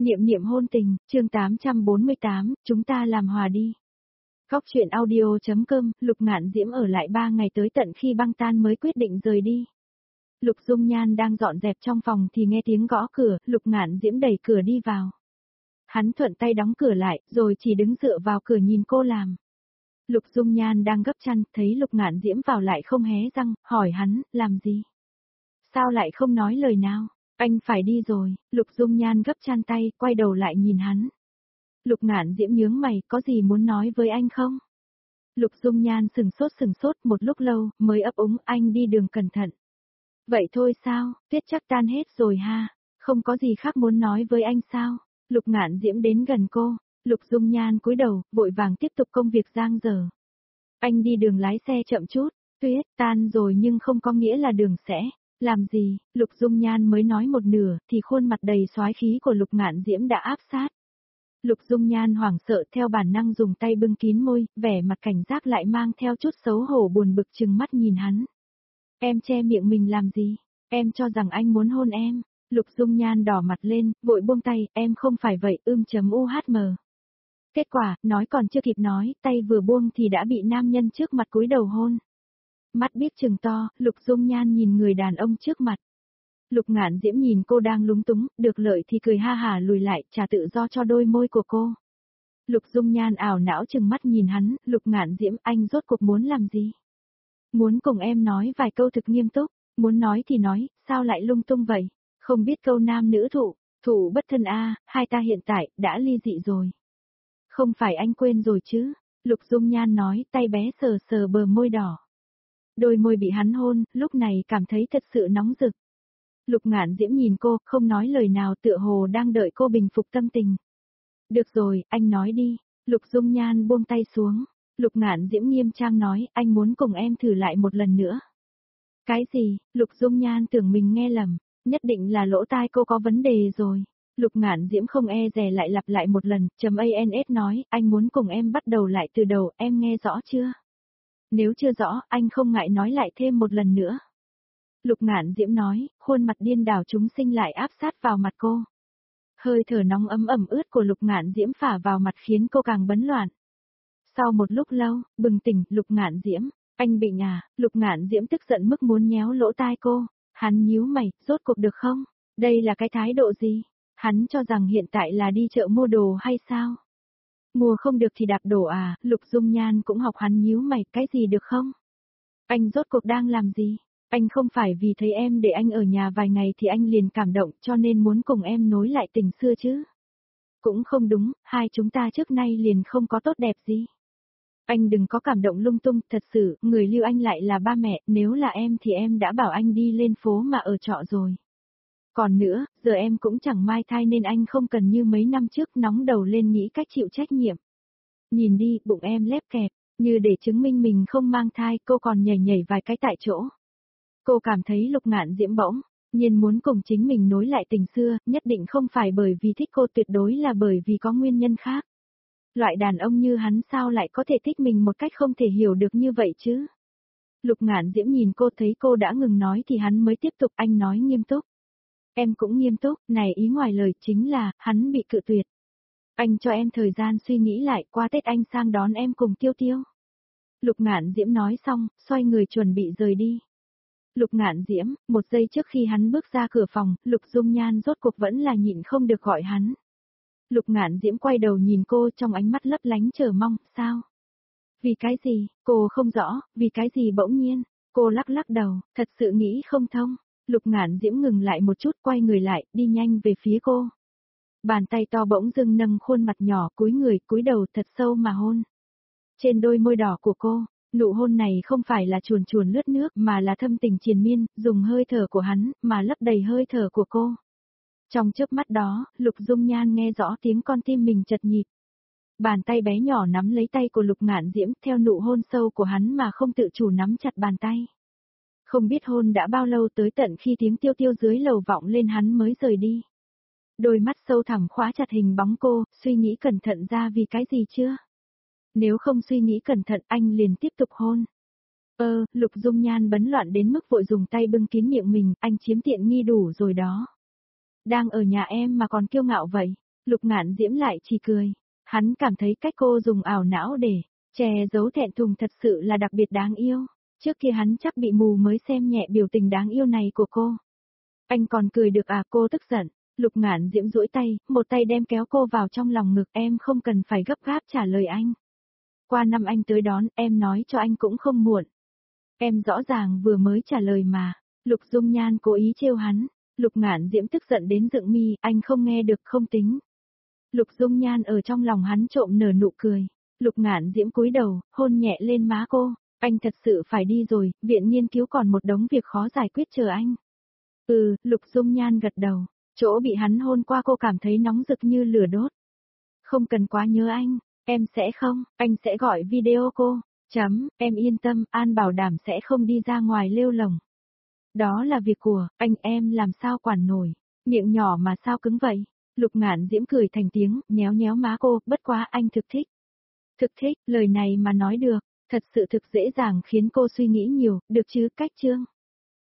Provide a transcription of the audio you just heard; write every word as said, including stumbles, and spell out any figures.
Niệm niệm hôn tình, chương tám trăm bốn mươi tám, chúng ta làm hòa đi. Góc truyện audio.com, Lục Ngạn Diễm ở lại ba ngày tới tận khi băng tan mới quyết định rời đi. Lục Dung Nhan đang dọn dẹp trong phòng thì nghe tiếng gõ cửa, Lục Ngạn Diễm đẩy cửa đi vào. Hắn thuận tay đóng cửa lại, rồi chỉ đứng dựa vào cửa nhìn cô làm. Lục Dung Nhan đang gấp chăn, thấy Lục Ngạn Diễm vào lại không hé răng, hỏi hắn, làm gì? Sao lại không nói lời nào? Anh phải đi rồi, Lục Dung Nhan gấp chăn tay, quay đầu lại nhìn hắn. Lục Ngạn Diễm nhướng mày, có gì muốn nói với anh không? Lục Dung Nhan sừng sốt sừng sốt một lúc lâu, mới ấp úng, anh đi đường cẩn thận. Vậy thôi sao, tuyết chắc tan hết rồi ha, không có gì khác muốn nói với anh sao? Lục Ngạn Diễm đến gần cô, Lục Dung Nhan cúi đầu, vội vàng tiếp tục công việc giang dở. Anh đi đường lái xe chậm chút, tuyết tan rồi nhưng không có nghĩa là đường sẽ. Làm gì, Lục Dung Nhan mới nói một nửa, thì khuôn mặt đầy soái khí của Lục Ngạn Diễm đã áp sát. Lục Dung Nhan hoảng sợ theo bản năng dùng tay bưng kín môi, vẻ mặt cảnh giác lại mang theo chút xấu hổ buồn bực chừng mắt nhìn hắn. Em che miệng mình làm gì? Em cho rằng anh muốn hôn em. Lục Dung Nhan đỏ mặt lên, vội buông tay, em không phải vậy, ưm chấm u hát mờ. Kết quả, nói còn chưa kịp nói, tay vừa buông thì đã bị nam nhân trước mặt cúi đầu hôn. Mắt biết chừng to, Lục Dung Nhan nhìn người đàn ông trước mặt. Lục Ngạn Diễm nhìn cô đang lúng túng, được lợi thì cười ha hả lùi lại, trả tự do cho đôi môi của cô. Lục Dung Nhan ảo não chừng mắt nhìn hắn, Lục Ngạn Diễm, anh rốt cuộc muốn làm gì? Muốn cùng em nói vài câu thực nghiêm túc, muốn nói thì nói, sao lại lung tung vậy? Không biết câu nam nữ thụ, thụ bất thân a, hai ta hiện tại đã ly dị rồi. Không phải anh quên rồi chứ? Lục Dung Nhan nói, tay bé sờ sờ bờ môi đỏ. Đôi môi bị hắn hôn, lúc này cảm thấy thật sự nóng rực. Lục Ngạn Diễm nhìn cô, không nói lời nào, tựa hồ đang đợi cô bình phục tâm tình. Được rồi, anh nói đi. Lục Dung Nhan buông tay xuống. Lục Ngạn Diễm nghiêm trang nói, anh muốn cùng em thử lại một lần nữa. Cái gì? Lục Dung Nhan tưởng mình nghe lầm, nhất định là lỗ tai cô có vấn đề rồi. Lục Ngạn Diễm không e dè lại lặp lại một lần, chấm ans nói, anh muốn cùng em bắt đầu lại từ đầu, em nghe rõ chưa? Nếu chưa rõ, anh không ngại nói lại thêm một lần nữa. Lục Ngạn Diễm nói, khuôn mặt điên đảo chúng sinh lại áp sát vào mặt cô. Hơi thở nóng ấm ẩm ướt của Lục Ngạn Diễm phả vào mặt khiến cô càng bấn loạn. Sau một lúc lâu, bừng tỉnh, Lục Ngạn Diễm, anh bệnh à? Lục Ngạn Diễm tức giận mức muốn nhéo lỗ tai cô. Hắn nhíu mày, rốt cuộc được không? Đây là cái thái độ gì? Hắn cho rằng hiện tại là đi chợ mua đồ hay sao? Mua không được thì đạp đổ à? Lục Dung Nhan cũng học hắn nhíu mày, cái gì được không? Anh rốt cuộc đang làm gì? Anh không phải vì thấy em để anh ở nhà vài ngày thì anh liền cảm động cho nên muốn cùng em nối lại tình xưa chứ? Cũng không đúng, hai chúng ta trước nay liền không có tốt đẹp gì. Anh đừng có cảm động lung tung, thật sự, người lưu anh lại là ba mẹ, nếu là em thì em đã bảo anh đi lên phố mà ở trọ rồi. Còn nữa, giờ em cũng chẳng mai thai nên anh không cần như mấy năm trước nóng đầu lên nghĩ cách chịu trách nhiệm. Nhìn đi, bụng em lép kẹp, như để chứng minh mình không mang thai, cô còn nhảy nhảy vài cái tại chỗ. Cô cảm thấy Lục Ngạn Diễm bỗng nhiên muốn cùng chính mình nối lại tình xưa, nhất định không phải bởi vì thích cô, tuyệt đối là bởi vì có nguyên nhân khác. Loại đàn ông như hắn sao lại có thể thích mình một cách không thể hiểu được như vậy chứ? Lục Ngạn Diễm nhìn cô, thấy cô đã ngừng nói thì hắn mới tiếp tục, anh nói nghiêm túc. Em cũng nghiêm túc, này ý ngoài lời chính là, hắn bị cự tuyệt. Anh cho em thời gian suy nghĩ lại, qua Tết anh sang đón em cùng Tiêu Tiêu. Lục Ngạn Diễm nói xong, xoay người chuẩn bị rời đi. Lục Ngạn Diễm, một giây trước khi hắn bước ra cửa phòng, Lục Dung Nhan rốt cuộc vẫn là nhịn không được gọi hắn. Lục Ngạn Diễm quay đầu nhìn cô trong ánh mắt lấp lánh chờ mong, sao? Vì cái gì, cô không rõ, vì cái gì bỗng nhiên, cô lắc lắc đầu, thật sự nghĩ không thông. Lục Ngạn Diễm ngừng lại một chút, quay người lại, đi nhanh về phía cô. Bàn tay to bỗng dưng nâng khuôn mặt nhỏ, cúi người, cúi đầu thật sâu mà hôn. Trên đôi môi đỏ của cô, nụ hôn này không phải là chuồn chuồn lướt nước mà là thâm tình triền miên, dùng hơi thở của hắn, mà lấp đầy hơi thở của cô. Trong chớp mắt đó, Lục Dung Nhan nghe rõ tiếng con tim mình chật nhịp. Bàn tay bé nhỏ nắm lấy tay của Lục Ngạn Diễm, theo nụ hôn sâu của hắn mà không tự chủ nắm chặt bàn tay. Không biết hôn đã bao lâu, tới tận khi tiếng Tiêu Tiêu dưới lầu vọng lên hắn mới rời đi. Đôi mắt sâu thẳm khóa chặt hình bóng cô, suy nghĩ cẩn thận ra vì cái gì chưa? Nếu không suy nghĩ cẩn thận anh liền tiếp tục hôn. Ơ, Lục Dung Nhan bấn loạn đến mức vội dùng tay bưng kín miệng mình, anh chiếm tiện nghi đủ rồi đó. Đang ở nhà em mà còn kiêu ngạo vậy. Lục Ngạn Diễm lại chỉ cười. Hắn cảm thấy cách cô dùng ảo não để che giấu thẹn thùng thật sự là đặc biệt đáng yêu. Trước kia hắn chắc bị mù mới xem nhẹ biểu tình đáng yêu này của cô. Anh còn cười được à, cô tức giận. Lục Ngạn Diễm duỗi tay, một tay đem kéo cô vào trong lòng ngực. Em không cần phải gấp gáp trả lời anh. Qua năm anh tới đón, em nói cho anh cũng không muộn. Em rõ ràng vừa mới trả lời mà. Lục Dung Nhan cố ý trêu hắn. Lục Ngạn Diễm tức giận đến dựng mi, anh không nghe được không tính. Lục Dung Nhan ở trong lòng hắn trộm nở nụ cười. Lục Ngạn Diễm cúi đầu, hôn nhẹ lên má cô. Anh thật sự phải đi rồi, viện nghiên cứu còn một đống việc khó giải quyết chờ anh. Ừ, Lục Dung Nhan gật đầu. Chỗ bị hắn hôn qua cô cảm thấy nóng rực như lửa đốt. Không cần quá nhớ anh, em sẽ không, anh sẽ gọi video cô. Chấm, em yên tâm, An bảo đảm sẽ không đi ra ngoài lêu lồng. Đó là việc của, anh em làm sao quản nổi. Miệng nhỏ mà sao cứng vậy. Lục Ngạn Diễm cười thành tiếng, nhéo nhéo má cô, bất quá anh thực thích. Thực thích, lời này mà nói được, thật sự thực dễ dàng khiến cô suy nghĩ nhiều, được chứ, cách chương.